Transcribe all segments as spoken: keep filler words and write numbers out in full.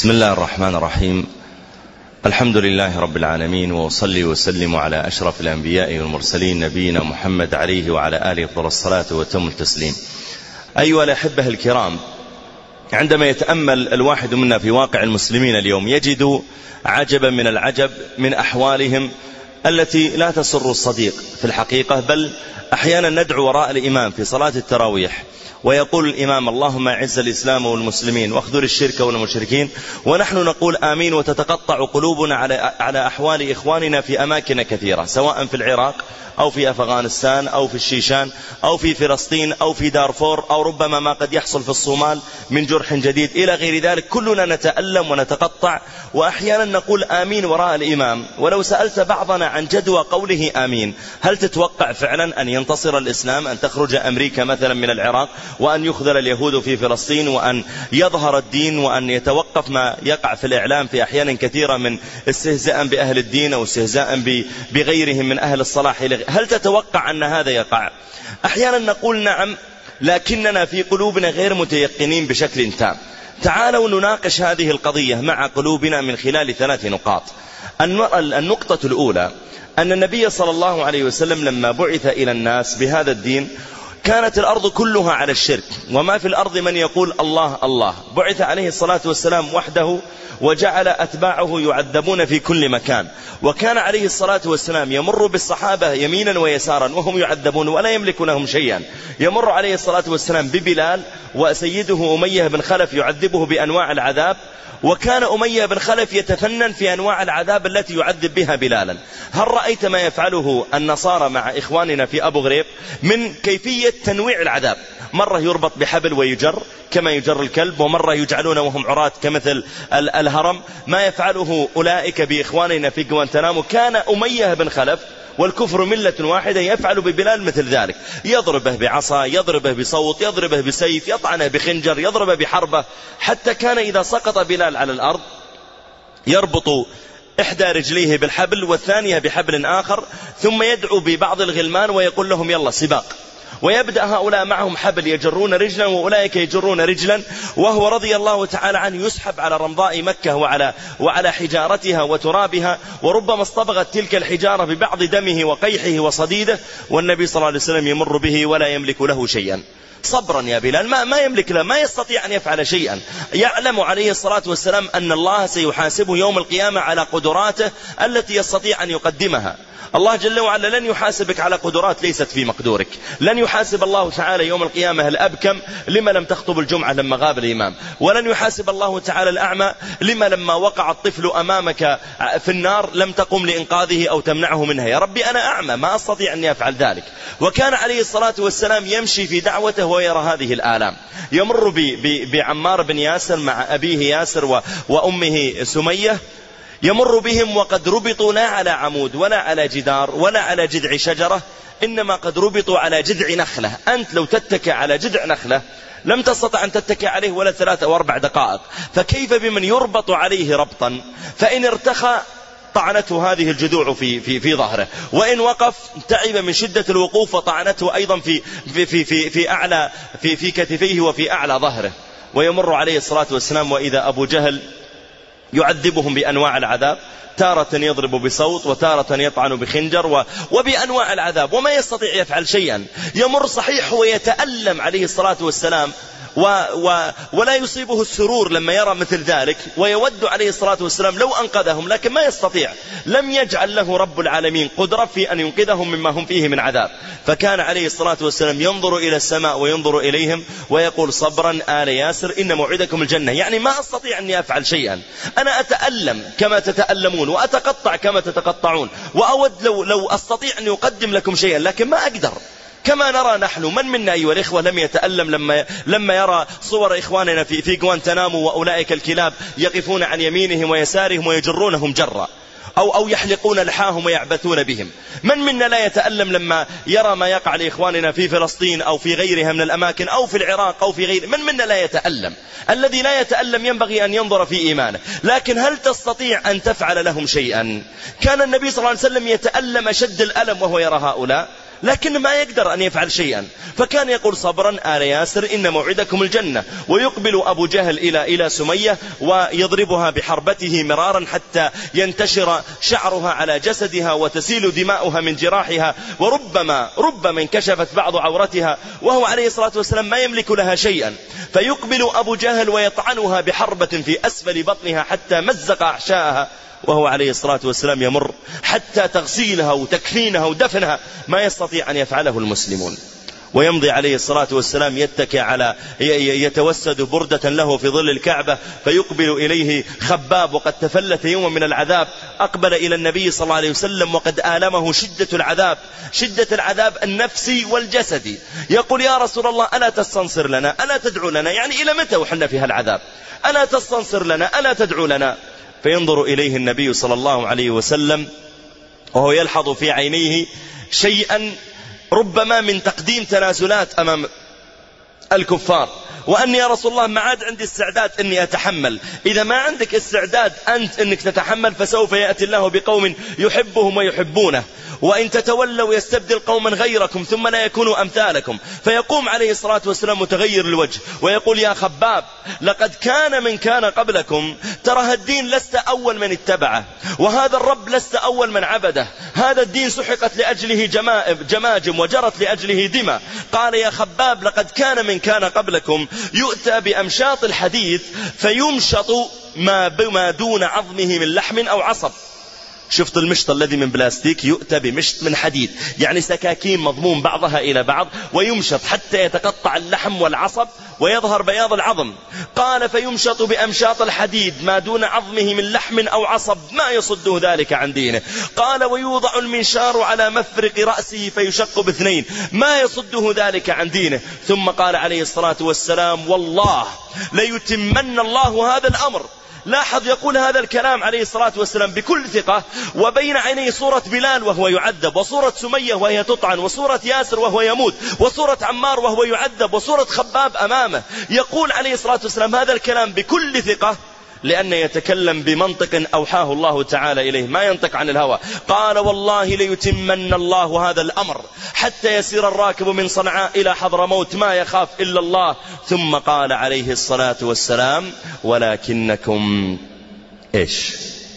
بسم الله الرحمن الرحيم. الحمد لله رب العالمين، وأصلي وسلم على أشرف الأنبياء والمرسلين نبينا محمد عليه وعلى آله أفضل الصلاة وتم التسليم. أيها الأحبة الكرام، عندما يتأمل الواحد منا في واقع المسلمين اليوم يجد عجبا من العجب من أحوالهم التي لا تسر الصديق في الحقيقة، بل أحيانا ندعو وراء الإمام في صلاة التراويح ويقول الإمام: اللهم أعز الإسلام والمسلمين واخذل الشرك والمشركين، ونحن نقول آمين، وتتقطع قلوبنا على على أحوال إخواننا في أماكن كثيرة، سواء في العراق أو في أفغانستان أو في الشيشان أو في فلسطين أو في دارفور أو ربما ما قد يحصل في الصومال من جرح جديد إلى غير ذلك. كلنا نتألم ونتقطع، وأحيانا نقول آمين وراء الإمام. ولو سألت بعضنا عن جدوى قوله آمين، هل تتوقع فعلا أن ينتصر الإسلام، أن تخرج أمريكا مثلا من العراق، وأن يخذل اليهود في فلسطين، وأن يظهر الدين، وأن يتوقف ما يقع في الإعلام في أحيان كثيرة من استهزاء بأهل الدين أو استهزاء بغيرهم من أهل الصلاح؟ هل تتوقع أن هذا يقع؟ أحيانا نقول نعم، لكننا في قلوبنا غير متيقنين بشكل تام. تعالوا نناقش هذه القضية مع قلوبنا من خلال ثلاث نقاط. النقطة الأولى أن النبي صلى الله عليه وسلم لما بعث إلى الناس بهذا الدين كانت الأرض كلها على الشرك، وما في الأرض من يقول الله الله. بعث عليه الصلاة والسلام وحده، وجعل أتباعه يعذبون في كل مكان، وكان عليه الصلاة والسلام يمر بالصحابة يمينا ويسارا وهم يعذبون ولا يملك لهم شيئا. يمر عليه الصلاة والسلام ببلال وسيده أمية بن خلف يعذبه بأنواع العذاب، وكان أمية بن خلف يتفنن في أنواع العذاب التي يعذب بها بلالا. هل رأيت ما يفعله النصارى مع إخواننا في أبو غريب من كيفية تنويع العذاب؟ مرة يربط بحبل ويجر كما يجر الكلب، ومرة يجعلون وهم عراة كمثل الهرم. ما يفعله أولئك بإخواننا في غوانتنامو كان أمية بن خلف والكفر ملة واحدة يفعل ببلال مثل ذلك، يضربه بعصا، يضربه بصوت، يضربه بسيف، يطعنه بخنجر، يضربه بحربة، حتى كان إذا سقط بلال على الأرض يربط إحدى رجليه بالحبل والثانية بحبل آخر، ثم يدعو ببعض الغلمان ويقول لهم يلا سباق، ويبدأ هؤلاء معهم حبل يجرون رجلا وأولئك يجرون رجلا، وهو رضي الله تعالى عنه يسحب على رمضاء مكة وعلى, وعلى حجارتها وترابها، وربما اصطبغت تلك الحجارة ببعض دمه وقيحه وصديده، والنبي صلى الله عليه وسلم يمر به ولا يملك له شيئا. صبرا يا بلال، ما, ما يملك له، ما يستطيع أن يفعل شيئا. يعلم عليه الصلاة والسلام أن الله سيحاسبه يوم القيامة على قدراته التي يستطيع أن يقدمها. الله جل وعلا لن يحاسبك على قدرات ليست في مقدورك. لن يحاسب الله تعالى يوم القيامة الأبكم لما لم تخطب الجمعة لما غاب الإمام، ولن يحاسب الله تعالى الأعمى لما لما وقع الطفل أمامك في النار لم تقم لإنقاذه أو تمنعه منها. يا ربي أنا أعمى ما أستطيع أن يفعل ذلك. وكان عليه الصلاة والسلام يمشي في دعوته ويرى هذه الآلام. يمر بعمار بن ياسر مع أبيه ياسر وأمه سمية، يمر بهم وقد ربطوا لا على عمود ولا على جدار ولا على جذع شجرة، إنما قد ربطوا على جذع نخلة. أنت لو تتكى على جذع نخلة لم تستطع أن تتكى عليه ولا ثلاث أو أربع دقائق، فكيف بمن يربط عليه ربطا فإن ارتخى طعنته هذه الجذوع في, في, في ظهره، وإن وقف تعب من شدة الوقوف وطعنته أيضا في, في, في, في, في, أعلى في, في كتفيه وفي أعلى ظهره. ويمر عليه الصلاة والسلام وإذا أبو جهل يعذبهم بأنواع العذاب، تارة يضرب بصوت وتارة يطعن بخنجر وبأنواع العذاب، وما يستطيع يفعل شيئا. يمر صحيح ويتألم عليه الصلاة والسلام و و ولا يصيبه السرور لما يرى مثل ذلك، ويود عليه الصلاة والسلام لو أنقذهم، لكن ما يستطيع. لم يجعل له رب العالمين قدرة في أن ينقذهم مما هم فيه من عذاب. فكان عليه الصلاة والسلام ينظر إلى السماء وينظر إليهم ويقول صبرا آل ياسر إن موعدكم الجنة. يعني ما أستطيع أن أفعل شيئا، أنا أتألم كما تتألمون وأتقطع كما تتقطعون، وأود لو, لو أستطيع أن يقدم لكم شيئا، لكن ما أقدر. كما نرى نحن، من منا أيها الإخوة لم يتألم لما, لما يرى صور إخواننا في, في غوانتنامو وأولئك الكلاب يقفون عن يمينهم ويسارهم ويجرونهم جرا، أو, أو يحلقون لحاهم ويعبثون بهم؟ من منا لا يتألم لما يرى ما يقع لإخواننا في فلسطين أو في غيرها من الأماكن أو في العراق أو في غير؟ من منا لا يتألم؟ الذي لا يتألم ينبغي أن ينظر في إيمانه. لكن هل تستطيع أن تفعل لهم شيئا؟ كان النبي صلى الله عليه وسلم يتألم شد الألم وهو يرى هؤلاء. لكن ما يقدر أن يفعل شيئا، فكان يقول صبرا آل ياسر إن موعدكم الجنة. ويقبل أبو جهل إلى إلى سمية ويضربها بحربته مرارا حتى ينتشر شعرها على جسدها وتسيل دماؤها من جراحها، وربما ربما انكشفت بعض عورتها وهو عليه الصلاة والسلام ما يملك لها شيئا. فيقبل أبو جهل ويطعنها بحربة في أسفل بطنها حتى مزق أحشاءها، وهو عليه الصلاة والسلام يمر حتى تغسيلها وتكفينها ودفنها ما يستطيع أن يفعله المسلمون. ويمضي عليه الصلاة والسلام يتكئ على يتوسد بردة له في ظل الكعبة، فيقبل إليه خباب وقد تفلت يوما من العذاب، أقبل إلى النبي صلى الله عليه وسلم وقد آلمه شدة العذاب، شدة العذاب النفسي والجسدي. يقول يا رسول الله ألا تستنصر لنا، ألا تدعو لنا، يعني إلى متى وحنا في هالعذاب، ألا تستنصر لنا، ألا تدعو لنا. فينظر إليه النبي صلى الله عليه وسلم وهو يلحظ في عينيه شيئا ربما من تقديم تنازلات أمام الكفار، وأني يا رسول الله ما عاد عندي استعداد أني أتحمل. إذا ما عندك استعداد أنت أنك تتحمل فسوف يأتي الله بقوم يحبهم ويحبونه، وإن تتولوا يستبدل قوما غيركم ثم لا يكونوا أمثالكم. فيقوم عليه الصلاة والسلام متغير الوجه ويقول يا خباب لقد كان من كان قبلكم، ترى الدين لست أول من اتبعه، وهذا الرب لست أول من عبده، هذا الدين سحقت لأجله جماجم وجرت لأجله دماء. قال يا خباب لقد كان من كان قبلكم يؤتى بأمشاط الحديد فيمشط ما بما دون عظمه من لحم أو عصب. شفت المشط الذي من بلاستيك، يؤتى بمشط من حديد، يعني سكاكين مضموم بعضها إلى بعض ويمشط حتى يتقطع اللحم والعصب ويظهر بياض العظم. قال فيمشط بأمشاط الحديد ما دون عظمه من لحم أو عصب ما يصده ذلك عن دينه. قال ويوضع المنشار على مفرق رأسه فيشق باثنين ما يصده ذلك عن دينه. ثم قال عليه الصلاة والسلام والله ليتمن الله هذا الأمر. لاحظ يقول هذا الكلام عليه الصلاة والسلام بكل ثقة، وبين عينيه صورة بلال وهو يعذب، وصورة سمية وهي تطعن، وصورة ياسر وهو يموت، وصورة عمار وهو يعذب، وصورة خباب أمامه. يقول عليه الصلاة والسلام هذا الكلام بكل ثقة لأنه يتكلم بمنطق أوحاه الله تعالى إليه، ما ينطق عن الهوى. قال والله ليتمن الله هذا الأمر حتى يسير الراكب من صنعاء إلى حضرموت ما يخاف إلا الله. ثم قال عليه الصلاة والسلام ولكنكم إيش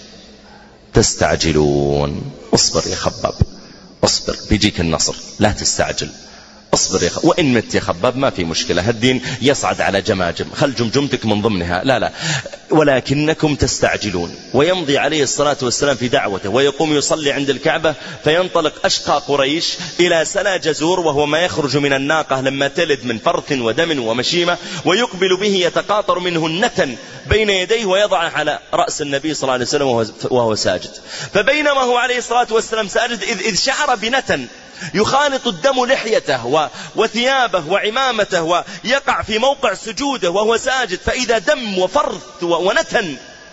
تستعجلون. اصبر يا خباب، اصبر بيجيك النصر، لا تستعجل، اصبر يا خباب. وإن مت يا خباب ما في مشكلة، هالدين يصعد على جماجم، خل جمجمتك من ضمنها، لا لا ولكنكم تستعجلون. ويمضي عليه الصلاة والسلام في دعوته ويقوم يصلي عند الكعبة، فينطلق أشقى قريش إلى سلا جزور وهو ما يخرج من الناقة لما تلد من فرث ودم ومشيمة، ويقبل به يتقاطر منه النتن بين يديه ويضعه على رأس النبي صلى الله عليه وسلم وهو ساجد. فبينما هو عليه الصلاة والسلام ساجد إذ, إذ شعر بنتن يخالط الدم لحيته وثيابه وعمامته ويقع في موقع سجوده وهو ساجد، فإذا دم وفرث ونتن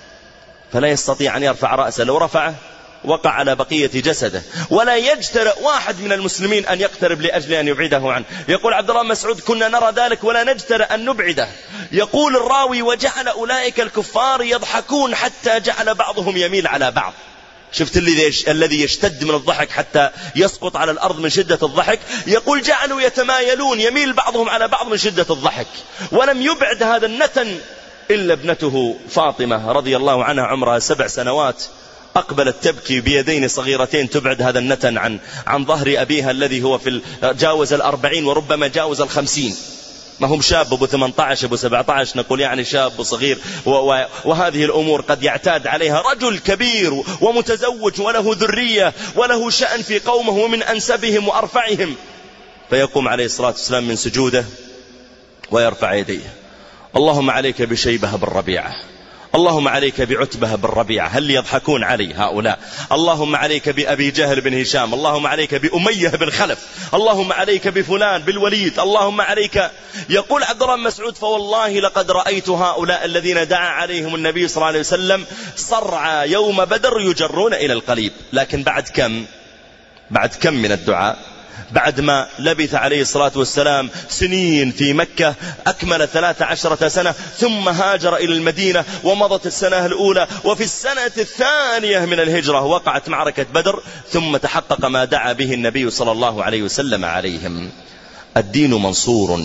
فلا يستطيع أن يرفع رأسه، لو رفعه وقع على بقية جسده، ولا يجترئ واحد من المسلمين أن يقترب لأجل أن يبعده عنه. يقول عبد الله مسعود كنا نرى ذلك ولا نجترئ أن نبعده. يقول الراوي وجعل أولئك الكفار يضحكون حتى جعل بعضهم يميل على بعض. شفت الذي يشتد من الضحك حتى يسقط على الأرض من شدة الضحك. يقول جعلوا يتمايلون يميل بعضهم على بعض من شدة الضحك. ولم يبعد هذا النتن إلا ابنته فاطمة رضي الله عنها عمرها سبع سنوات، أقبلت تبكي بيدين صغيرتين تبعد هذا النتن عن عن ظهر أبيها الذي هو في جاوز الأربعين وربما جاوز الخمسين. ما هم شاب أبو ثمانية عشر أبو سبعة عشر، نقول يعني شاب صغير، وهذه الأمور قد يعتاد عليها رجل كبير ومتزوج وله ذرية وله شأن في قومه ومن أنسبهم وأرفعهم. فيقوم عليه الصلاة والسلام من سجوده ويرفع يديه: اللهم عليك بشيبة بالربيعة، اللهم عليك بعتبة بالربيعة، هل يضحكون علي هؤلاء؟ اللهم عليك بأبي جهل بن هشام، اللهم عليك بأمية بن خلف، اللهم عليك بفلان بالوليد، اللهم عليك. يقول عبد الله مسعود فوالله لقد رأيت هؤلاء الذين دعا عليهم النبي صلى الله عليه وسلم صرعى يوم بدر يجرون إلى القليب. لكن بعد كم بعد كم من الدعاء بعد ما لبث عليه الصلاة والسلام سنين في مكة، أكمل ثلاث عشرة سنة، ثم هاجر إلى المدينة ومضت السنة الأولى، وفي السنة الثانية من الهجرة وقعت معركة بدر، ثم تحقق ما دعا به النبي صلى الله عليه وسلم عليهم. الدين منصور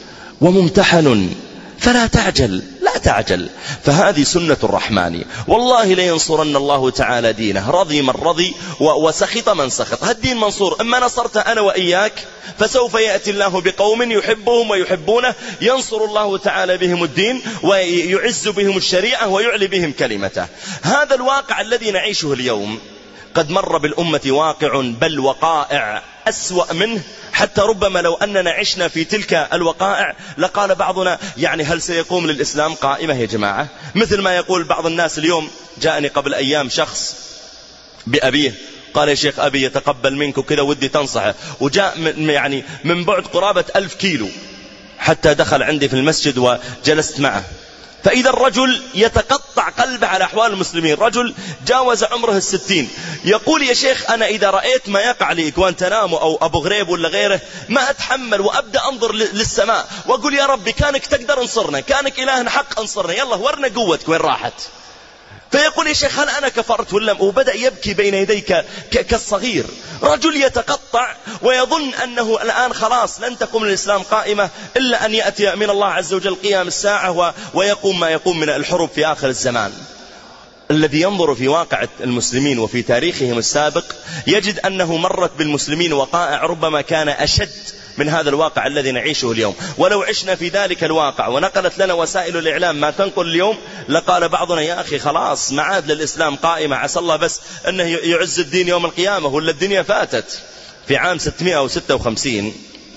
وممتحن فلا تعجل، لا تعجل، فهذه سنة الرحمن، والله لينصرن الله تعالى دينه، رضي من رضي وسخط من سخط. هالدين منصور، اما نصرت أنا وإياك فسوف يأتي الله بقوم يحبهم ويحبونه، ينصر الله تعالى بهم الدين ويعز بهم الشريعة ويعلي بهم كلمته. هذا الواقع الذي نعيشه اليوم قد مر بالأمة واقع بل وقائع أسوأ منه، حتى ربما لو أننا عشنا في تلك الوقائع لقال بعضنا يعني هل سيقوم للإسلام قائمة يا جماعة؟ مثل ما يقول بعض الناس اليوم. جاءني قبل أيام شخص بأبيه قال يا شيخ أبي يتقبل منك وكذا ودي تنصحه، وجاء من يعني من بعد قرابة ألف كيلو حتى دخل عندي في المسجد وجلست معه، فإذا الرجل يتقطع قلبه على أحوال المسلمين، رجل جاوز عمره الستين، يقول يا شيخ أنا إذا رأيت ما يقع لي غوانتنامو أو أبو غريب ولا غيره ما أتحمل، وأبدأ أنظر للسماء وأقول يا ربي كانك تقدر انصرنا، كانك إلهنا حق انصرنا، يلا ورنا قوتك وين راحت. فيقول يا شيخ هل أنا كفرت ولا؟ وبدأ يبكي بين يديك كالصغير. رجل يتقطع ويظن أنه الآن خلاص لن تقوم الإسلام قائمة إلا أن يأتي من الله عز وجل قيام الساعة ويقوم ما يقوم من الحروب في آخر الزمان. الذي ينظر في واقع المسلمين وفي تاريخهم السابق يجد أنه مرت بالمسلمين وقائع ربما كان أشد من هذا الواقع الذي نعيشه اليوم. ولو عشنا في ذلك الواقع ونقلت لنا وسائل الإعلام ما تنقل اليوم لقال بعضنا يا أخي خلاص ما عاد للإسلام قائمة، عسى الله بس أنه يعز الدين يوم القيامة ولا الدنيا فاتت. في عام ستمائة وستة وخمسين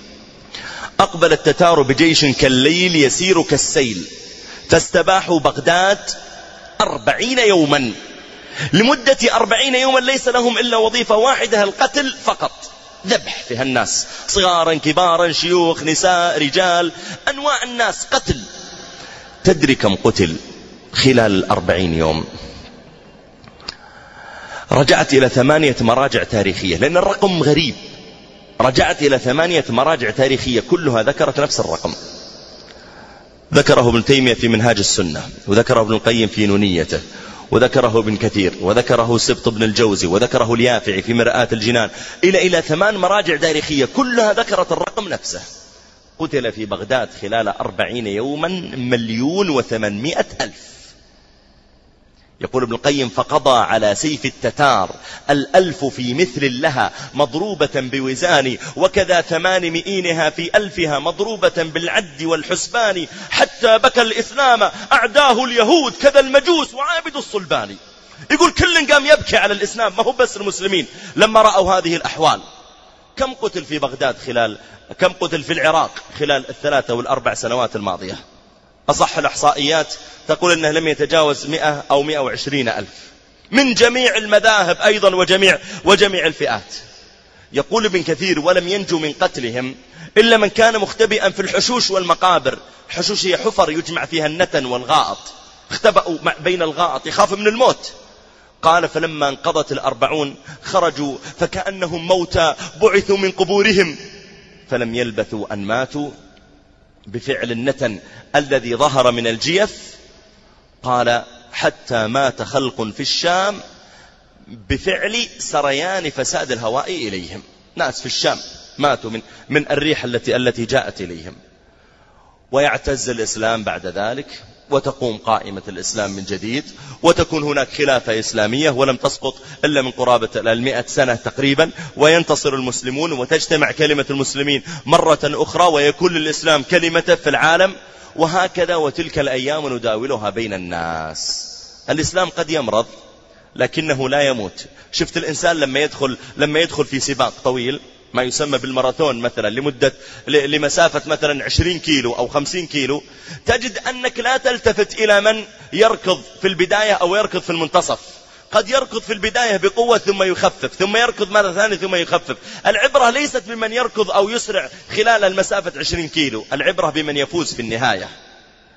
أقبل التتار بجيش كالليل يسير كالسيل، فاستباحوا بغداد أربعين يوما، لمدة أربعين يوما ليس لهم إلا وظيفة واحدة القتل فقط، ذبح فيها الناس صغارا كبارا شيوخ نساء رجال أنواع الناس قتل. تدري كم قتل خلال الأربعين يوم؟ رجعت إلى ثمانية مراجع تاريخية لأن الرقم غريب، رجعت إلى ثمانية مراجع تاريخية كلها ذكرت نفس الرقم. ذكره ابن تيمية في منهاج السنة، وذكره ابن القيم في نونيته، وذكره ابن كثير، وذكره سبط بن الجوزي، وذكره اليافعي في مرآة الجنان، إلى إلى ثمان مراجع تاريخية كلها ذكرت الرقم نفسه. قتل في بغداد خلال أربعين يوما مليون وثمانمائة ألف. يقول ابن القيم فقضى على سيف التتار الألف في مثل لها مضروبة بوزان، وكذا ثمان مئينها في ألفها مضروبة بالعد والحسبان، حتى بكى الإسلام أعداه اليهود كذا المجوس وعابد الصلبان. يقول كل قام يبكي على الإسلام ما هو بس المسلمين لما رأوا هذه الأحوال. كم قتل في بغداد خلال كم قتل في العراق خلال الثلاثة والأربع سنوات الماضية؟ أصح الإحصائيات تقول أنه لم يتجاوز مئة أو مئة وعشرين ألف من جميع المذاهب أيضا وجميع, وجميع الفئات. يقول ابن كثير ولم ينجو من قتلهم إلا من كان مختبئا في الحشوش والمقابر. الحشوش هي حفر يجمع فيها النتن والغائط، اختبأوا بين الغائط يخاف من الموت. قال فلما انقضت الأربعون خرجوا فكأنهم موتى بعثوا من قبورهم، فلم يلبثوا أن ماتوا بفعل النتن الذي ظهر من الجيف. قال حتى مات خلق في الشام بفعل سريان فساد الهواء إليهم. ناس في الشام ماتوا من, من الريح التي, التي جاءت إليهم. ويعتز الإسلام بعد ذلك، وتقوم قائمة الإسلام من جديد، وتكون هناك خلافة إسلامية ولم تسقط إلا من قرابة المئة سنة تقريبا، وينتصر المسلمون وتجتمع كلمة المسلمين مرة أخرى ويكون للإسلام كلمة في العالم. وهكذا وتلك الأيام نداولها بين الناس. الإسلام قد يمرض لكنه لا يموت. شفت الإنسان لما يدخل, لما يدخل في سباق طويل ما يسمى بالماراثون مثلا لمدة لمسافة مثلا عشرين كيلو أو خمسين كيلو، تجد أنك لا تلتفت إلى من يركض في البداية أو يركض في المنتصف. قد يركض في البداية بقوة ثم يخفف، ثم يركض مرة ثانية ثم يخفف. العبرة ليست بمن يركض أو يسرع خلال المسافة عشرين كيلو، العبرة بمن يفوز في النهاية.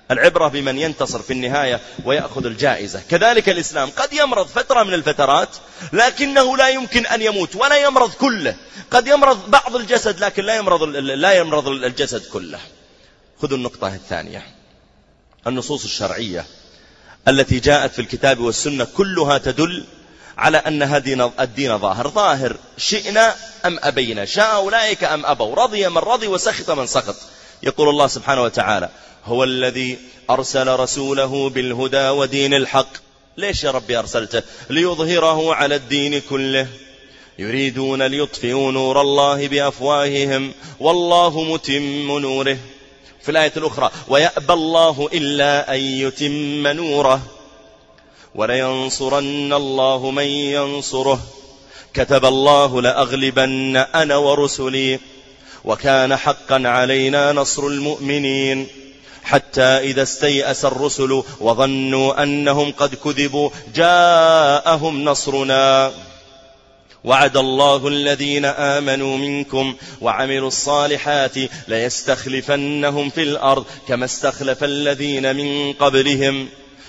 العبرة بمن ينتصر في النهاية ويأخذ الجائزة. كذلك الإسلام قد يمرض فترة من الفترات لكنه لا يمكن أن يموت ولا يمرض كله. قد يمرض بعض الجسد لكن لا يمرض لا يمرض الجسد كله. خذوا النقطة الثانية. النصوص الشرعية التي جاءت في الكتاب والسنة كلها تدل على أن هذا الدين ظاهر ظاهر شئنا أم أبينا، شاء أولئك أم أبوا، رضي من رضي وسخط من سخط. يقول الله سبحانه وتعالى: هو الذي أرسل رسوله بالهدى ودين الحق. ليش يا ربي أرسلته؟ ليظهره على الدين كله، يريدون ليطفئوا نور الله بأفواههم والله متم نوره. في الآية الأخرى: ويأبى الله إلا أن يتم نوره ولينصرن الله من ينصره كتب الله لأغلبن أنا ورسلي وكان حقا علينا نصر المؤمنين حتى إذا استيأس الرسل وظنوا أنهم قد كذبوا جاءهم نصرنا وعد الله الذين آمنوا منكم وعملوا الصالحات ليستخلفنهم في الأرض كما استخلف الذين من قبلهم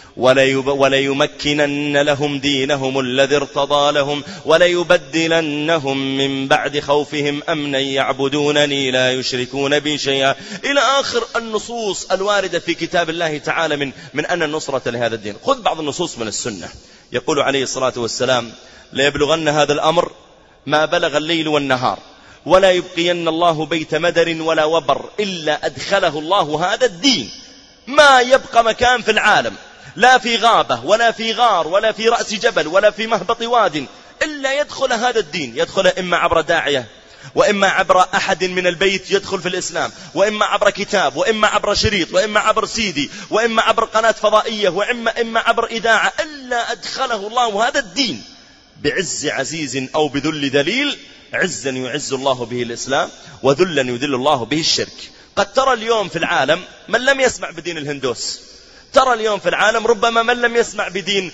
وليمكنن لهم دينهم الذي ارتضى لهم وليبدلنهم من بعد خوفهم أمنا يعبدونني لا يشركون بي شيئا، إلى آخر النصوص الواردة في كتاب الله تعالى من, من أن النصرة لهذا الدين. خذ بعض النصوص من السنة. يقول عليه الصلاة والسلام: ليبلغن هذا الأمر ما بلغ الليل والنهار ولا يبقين الله بيت مدر ولا وبر إلا أدخله الله هذا الدين. ما يبقى مكان في العالم، لا في غابة ولا في غار ولا في رأس جبل ولا في مهبط واد، إلا يدخل هذا الدين. يدخل إما عبر داعية، وإما عبر أحد من البيت يدخل في الإسلام، وإما عبر كتاب، وإما عبر شريط، وإما عبر سيدي، وإما عبر قناة فضائية، وإما إما عبر إذاعة، إلا أدخله الله هذا الدين بعز عزيز أو بذل ذليل. عزا يعز الله به الإسلام وذلا يذل الله به الشرك. قد ترى اليوم في العالم من لم يسمع بدين الهندوس، ترى اليوم في العالم ربما من لم يسمع بدين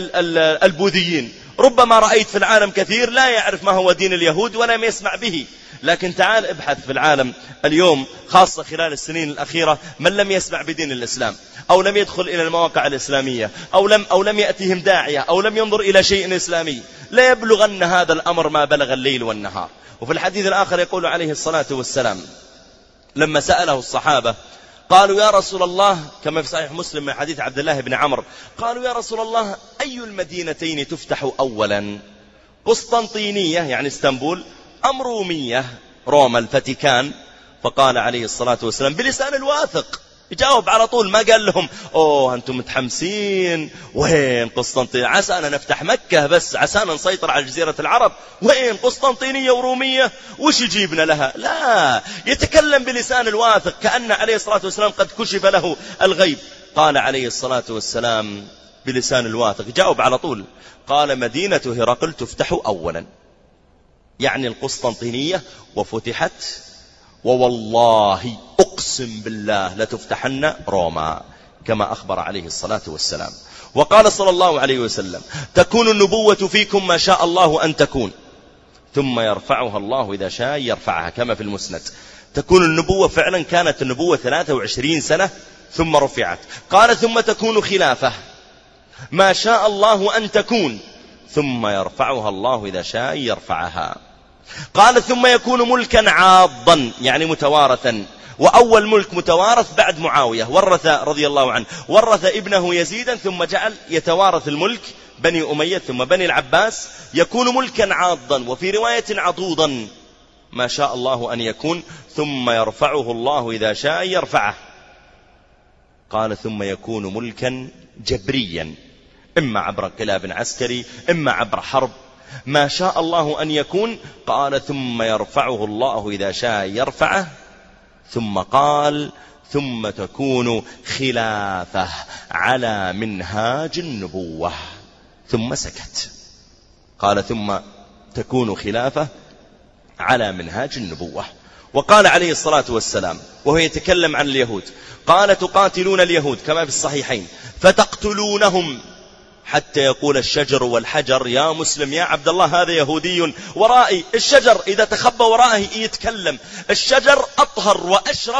البوذيين، ربما رأيت في العالم كثير لا يعرف ما هو دين اليهود ولم يسمع به. لكن تعال ابحث في العالم اليوم خاصة خلال السنين الأخيرة من لم يسمع بدين الإسلام أو لم يدخل إلى المواقع الإسلامية أو لم, أو لم يأتيهم داعية أو لم ينظر إلى شيء إسلامي، لا يبلغن هذا الأمر ما بلغ الليل والنهار. وفي الحديث الآخر يقول عليه الصلاة والسلام لما سأله الصحابة قالوا: يا رسول الله، كما في صحيح مسلم من حديث عبد الله بن عمرو، قالوا: يا رسول الله، أي المدينتين تفتح أولا؟ قسطنطينية يعني اسطنبول أم رومية روما الفاتيكان؟ فقال عليه الصلاة والسلام بلسان الواثق، يجاوب على طول، ما قال لهم: أوه أنتم متحمسين، وين قسطنطينية؟ عسانا نفتح مكة بس، عسانا نسيطر على جزيرة العرب، وين قسطنطينية ورومية؟ وش يجيبنا لها؟ لا، يتكلم بلسان الواثق كأن عليه الصلاة والسلام قد كشف له الغيب. قال عليه الصلاة والسلام بلسان الواثق، جاوب على طول، قال: مدينة هرقل تفتح أولا، يعني القسطنطينية، وفتحت ووالله أقسم بالله لتفتحن روما، كما أخبر عليه الصلاة والسلام. وقال صلى الله عليه وسلم: تكون النبوة فيكم ما شاء الله أن تكون ثم يرفعها الله إذا شاء يرفعها، كما في المسند. تكون النبوة، فعلا كانت النبوة ثلاثة وعشرين سنة ثم رفعت. قال: ثم تكون خلافة ما شاء الله أن تكون ثم يرفعها الله إذا شاء يرفعها. قال: ثم يكون ملكا عاضا يعني متوارثا. وأول ملك متوارث بعد معاوية، ورث رضي الله عنه، ورث ابنه يزيدا ثم جعل يتوارث الملك بني أمية ثم بني العباس. يكون ملكا عاضا، وفي رواية عضوضا، ما شاء الله أن يكون ثم يرفعه الله إذا شاء يرفعه. قال: ثم يكون ملكا جبريا، إما عبر انقلاب عسكري إما عبر حرب، ما شاء الله أن يكون. قال: ثم يرفعه الله إذا شاء يرفعه. ثم قال: ثم تكون خلافة على منهاج النبوة. ثم سكت. قال: ثم تكون خلافة على منهاج النبوة. وقال عليه الصلاة والسلام وهو يتكلم عن اليهود، قال: تقاتلون اليهود كما في الصحيحين فتقتلونهم حتى يقول الشجر والحجر: يا مسلم يا عبد الله هذا يهودي ورائي. الشجر إذا تخبى ورائه يتكلم، الشجر أطهر وأشرف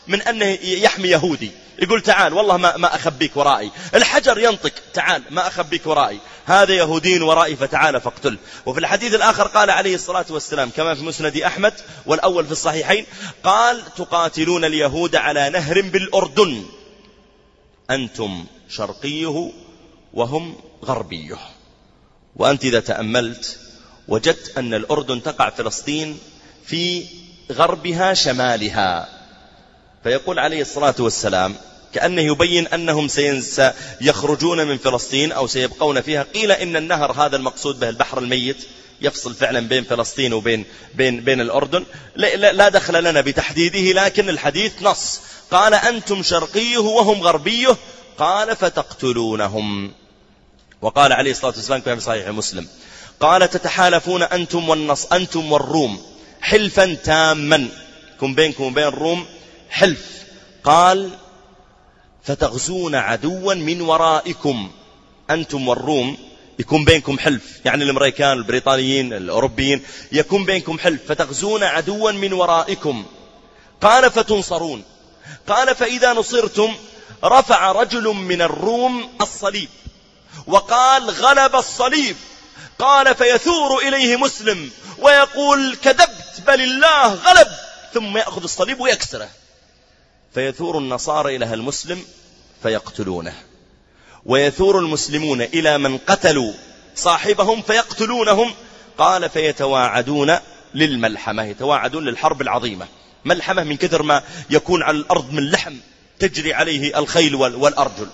من أنه يحمي يهودي، يقول تعال والله ما, ما أخبيك ورائي. الحجر ينطق تعال ما أخبيك ورائي، هذا يهودي ورائي فتعال فاقتله. وفي الحديث الآخر قال عليه الصلاة والسلام كما في مسند أحمد والأول في الصحيحين، قال تقاتلون اليهود على نهر بالأردن أنتم شرقيه وهم غربيه. وأنت إذا تأملت وجدت أن الأردن تقع فلسطين في غربها شمالها. فيقول عليه الصلاة والسلام كأنه يبين أنهم سيخرجون من فلسطين أو سيبقون فيها. قيل إن النهر هذا المقصود به البحر الميت يفصل فعلا بين فلسطين وبين بين بين الأردن، لا دخل لنا بتحديده، لكن الحديث نص قال أنتم شرقيه وهم غربيه، قال فتقتلونهم. وقال عليه الصلاة والسلام كما في صحيح مسلم قال تتحالفون أنتم والنص أنتم والروم حلفا تاما، يكون بينكم وبين الروم حلف. قال فتغزون عدوا من ورائكم، أنتم والروم يكون بينكم حلف، يعني الأمريكان البريطانيين الأوروبيين يكون بينكم حلف، فتغزون عدوا من ورائكم. قال فتنصرون. قال فإذا نصرتم رفع رجل من الروم الصليب وقال غلب الصليب. قال فيثور إليه مسلم ويقول كذبت بل الله غلب، ثم يأخذ الصليب ويكسره. فيثور النصارى إلى المسلم فيقتلونه، ويثور المسلمون إلى من قتلوا صاحبهم فيقتلونهم. قال فيتواعدون للملحمة، يتواعدون للحرب العظيمة. ملحمة من كثر ما يكون على الأرض من لحم تجري عليه الخيل والأرجل.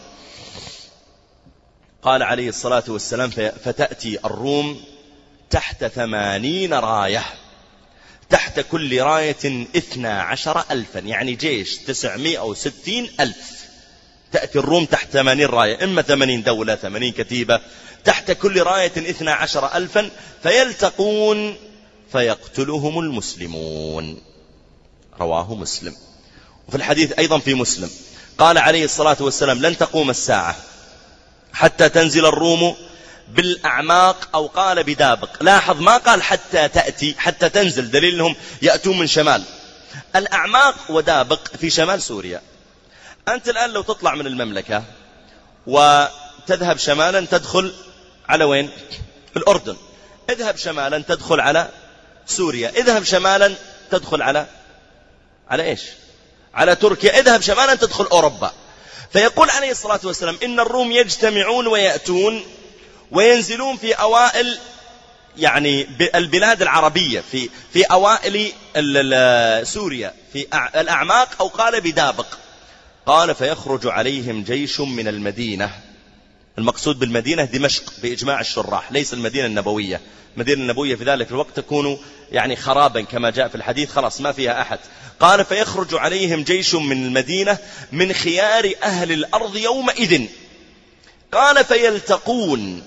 قال عليه الصلاة والسلام فتأتي الروم تحت ثمانين راية، تحت كل راية اثنا عشر ألفا، يعني جيش تسعمائة وستين ألف. تأتي الروم تحت ثمانين راية، إما ثمانين دولة ثمانين كتيبة، تحت كل راية اثنا عشر ألفا، فيلتقون فيقتلهم المسلمون. رواه مسلم. وفي الحديث أيضا في مسلم قال عليه الصلاة والسلام لن تقوم الساعة حتى تنزل الروم بالأعماق، أو قال بدابق. لاحظ ما قال حتى تأتي، حتى تنزل، دليل أنهم يأتون من شمال. الأعماق ودابق في شمال سوريا. أنت الآن لو تطلع من المملكة وتذهب شمالا تدخل على وين؟ الأردن. اذهب شمالا تدخل على سوريا. اذهب شمالا تدخل على على إيش؟ على تركيا. اذهب شمالا تدخل أوروبا. فيقول عليه الصلاة والسلام إن الروم يجتمعون ويأتون وينزلون في أوائل يعني البلاد العربية، في في أوائل سوريا في الأعماق، أو قال بدابق. قال فيخرج عليهم جيش من المدينة. المقصود بالمدينة دمشق بإجماع الشراح، ليس المدينة النبوية. المدينة النبوية في ذلك الوقت تكون يعني خرابا كما جاء في الحديث، خلاص ما فيها أحد. قال فيخرج عليهم جيش من المدينة من خيار أهل الأرض يومئذ. قال فيلتقون.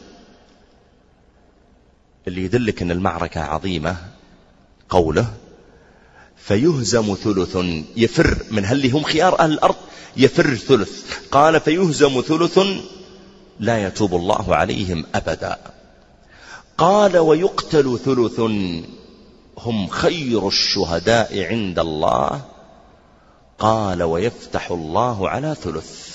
اللي يدلك أن المعركة عظيمة قوله فيهزم ثلث، يفر من هل هم خيار أهل الأرض، يفر ثلث. قال فيهزم ثلث لا يتوب الله عليهم أبدا. قال ويقتل ثلث هم خير الشهداء عند الله. قال ويفتح الله على ثلث.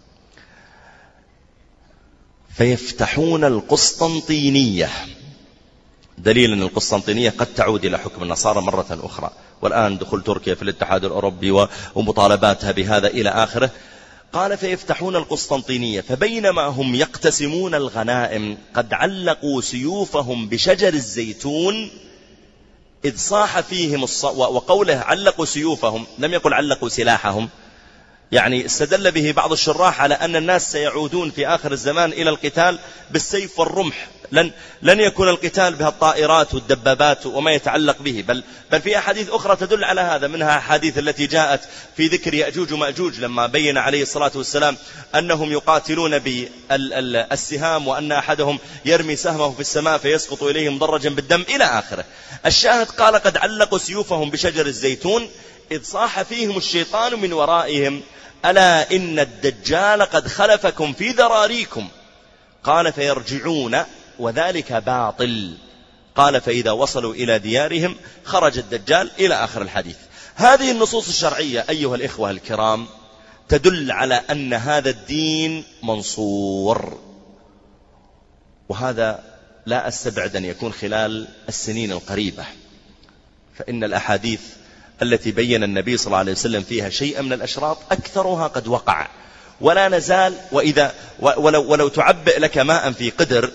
فيفتحون القسطنطينية، دليل أن القسطنطينية قد تعود إلى حكم النصارى مرة أخرى، والآن دخول تركيا في الاتحاد الأوروبي ومطالباتها بهذا إلى آخره. قال فيفتحون القسطنطينية فبينما هم يقتسمون الغنائم قد علقوا سيوفهم بشجر الزيتون إذ صاح فيهم الص... وقوله علقوا سيوفهم لم يقل علقوا سلاحهم، يعني استدل به بعض الشراح على أن الناس سيعودون في آخر الزمان إلى القتال بالسيف والرمح، لن, لن يكون القتال بها الطائرات والدبابات وما يتعلق به، بل, بل في أحاديث أخرى تدل على هذا، منها أحاديث التي جاءت في ذكر يأجوج ومأجوج لما بين عليه الصلاة والسلام أنهم يقاتلون بالسهام وأن أحدهم يرمي سهمه في السماء فيسقط إليه مدرجا بالدم إلى آخره. الشاهد قال قد علقوا سيوفهم بشجر الزيتون إذ صاح فيهم الشيطان من ورائهم ألا إن الدجال قد خلفكم في ذراريكم. قال فيرجعون وذلك باطل. قال فإذا وصلوا إلى ديارهم خرج الدجال إلى آخر الحديث. هذه النصوص الشرعية أيها الإخوة الكرام تدل على أن هذا الدين منصور، وهذا لا أستبعد أن يكون خلال السنين القريبة، فإن الأحاديث التي بين النبي صلى الله عليه وسلم فيها شيئا من الأشراط أكثرها قد وقع، ولا نزال. وإذا ولو, ولو تعبئ لك ماء في قدر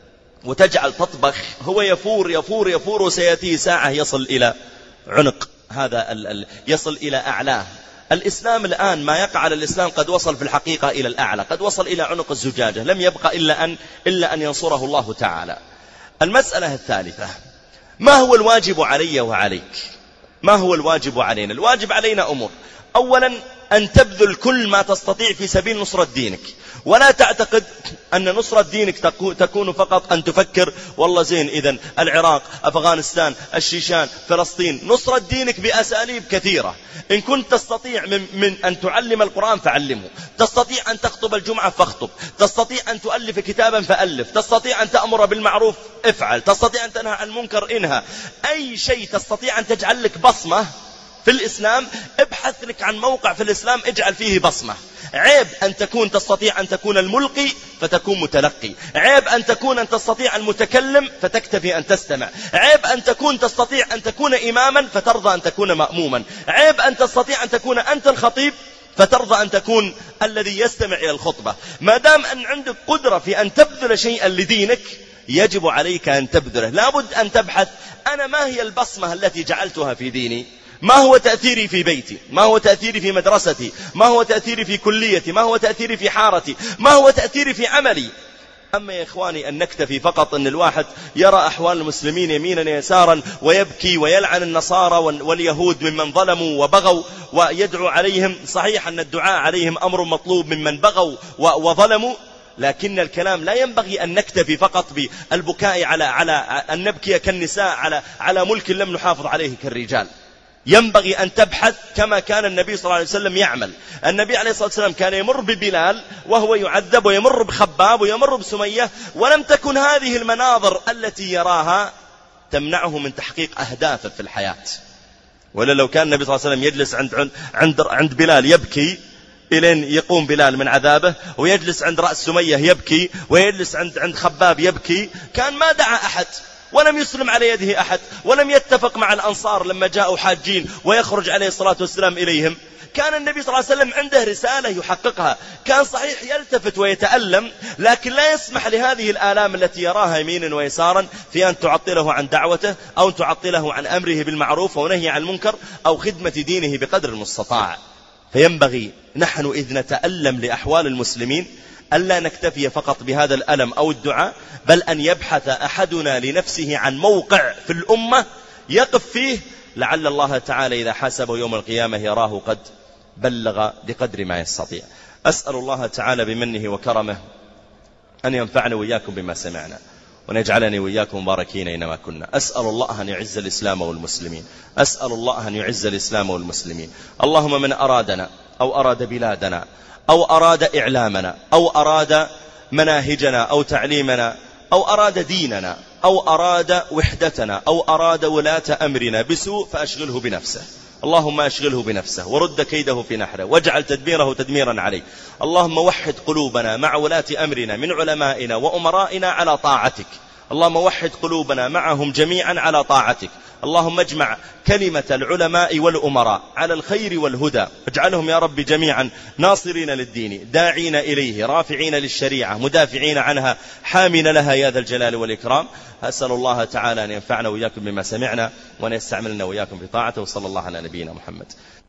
وتجعل تطبخ هو يفور يفور يفور وسيأتي ساعة يصل إلى عنق هذا ال ال يصل إلى أعلاه. الإسلام الآن ما يقع على الإسلام قد وصل في الحقيقة إلى الأعلى، قد وصل إلى عنق الزجاجة، لم يبقى إلا أن, إلا أن ينصره الله تعالى. المسألة الثالثة، ما هو الواجب علي وعليك؟ ما هو الواجب علينا؟ الواجب علينا أمور. أولا أن تبذل كل ما تستطيع في سبيل نصرة دينك، ولا تعتقد أن نصرة دينك تكون فقط أن تفكر والله زين إذن العراق، أفغانستان، الشيشان، فلسطين. نصرة دينك بأساليب كثيرة. إن كنت تستطيع من, من أن تعلم القرآن فعلمه، تستطيع أن تخطب الجمعة فاخطب، تستطيع أن تؤلف كتابا فألف، تستطيع أن تأمر بالمعروف افعل، تستطيع أن تنهى عن المنكر انهى. أي شيء تستطيع أن تجعل لك بصمة في الإسلام، ابحث لك عن موقع في الإسلام اجعل فيه بصمة. عيب أن تكون تستطيع أن تكون الملقي فتكون متلقي، عيب أن تكون أن تستطيع المتكلم فتكتفي أن تستمع، عيب أن تكون تستطيع أن تكون إماما فترضى أن تكون مأموما، عيب أن تستطيع أن تكون أنت الخطيب فترضى أن تكون الذي يستمع إلى الخطبة. ما دام أن عندك قدرة في أن تبذل شيئا لدينك يجب عليك أن تبذله. لابد أن تبحث أنا ما هي البصمة التي جعلتها في ديني، ما هو تأثيري في بيتي، ما هو تأثيري في مدرستي، ما هو تأثيري في كليتي، ما هو تأثيري في حارتي، ما هو تأثيري في عملي. أما يا إخواني أن نكتفي فقط أن الواحد يرى أحوال المسلمين يمينا يسارا ويبكي ويلعن النصارى واليهود ممن ظلموا وبغوا ويدعو عليهم، صحيح أن الدعاء عليهم أمر مطلوب ممن بغوا وظلموا، لكن الكلام لا ينبغي أن نكتفي فقط بالبكاء على على أن نبكي كالنساء على على ملك لم نحافظ عليه كالرجال. ينبغي أن تبحث كما كان النبي صلى الله عليه وسلم يعمل. النبي عليه الصلاة والسلام كان يمر ببلال وهو يعذب، ويمر بخباب، ويمر بسمية، ولم تكن هذه المناظر التي يراها تمنعه من تحقيق أهدافه في الحياة. ولا لو كان النبي صلى الله عليه وسلم يجلس عند عند عند بلال يبكي إلين يقوم بلال من عذابه، ويجلس عند رأس سمية يبكي، ويجلس عند عند خباب يبكي، كان ما دعا أحد ولم يسلم على يده أحد، ولم يتفق مع الأنصار لما جاءوا حاجين ويخرج عليه الصلاة والسلام إليهم. كان النبي صلى الله عليه وسلم عنده رسالة يحققها، كان صحيح يلتفت ويتألم، لكن لا يسمح لهذه الآلام التي يراها يمينا ويسارا في أن تعطله عن دعوته، أو تعطله عن أمره بالمعروف ونهي عن المنكر، أو خدمة دينه بقدر المستطاع. فينبغي نحن إذ نتألم لأحوال المسلمين ألا نكتفي فقط بهذا الألم أو الدعاء، بل أن يبحث أحدنا لنفسه عن موقع في الأمة يقف فيه، لعل الله تعالى إذا حاسبه يوم القيامة يراه قد بلغ بقدر ما يستطيع. أسأل الله تعالى بمنه وكرمه أن ينفعنا وإياكم بما سمعنا، ونجعلني وإياكم مباركين أينما كنا. أسأل الله أن يعز الإسلام والمسلمين، أسأل الله أن يعز الإسلام والمسلمين. اللهم من أرادنا أو أراد بلادنا أو أراد إعلامنا أو أراد مناهجنا أو تعليمنا أو أراد ديننا أو أراد وحدتنا أو أراد ولاة أمرنا بسوء فأشغله بنفسه، اللهم أشغله بنفسه ورد كيده في نحره واجعل تدبيره تدميرا عليه. اللهم وحد قلوبنا مع ولاة أمرنا من علمائنا وأمرائنا على طاعتك، اللهم وحد قلوبنا معهم جميعا على طاعتك. اللهم اجمع كلمة العلماء والأمراء على الخير والهدى، اجعلهم يا رب جميعا ناصرين للدين، داعين إليه، رافعين للشريعة، مدافعين عنها، حامين لها يا ذا الجلال والإكرام. أسأل الله تعالى أن ينفعنا وإياكم بما سمعنا، وأن يستعملنا وإياكم في طاعته، وصلى الله على نبينا محمد.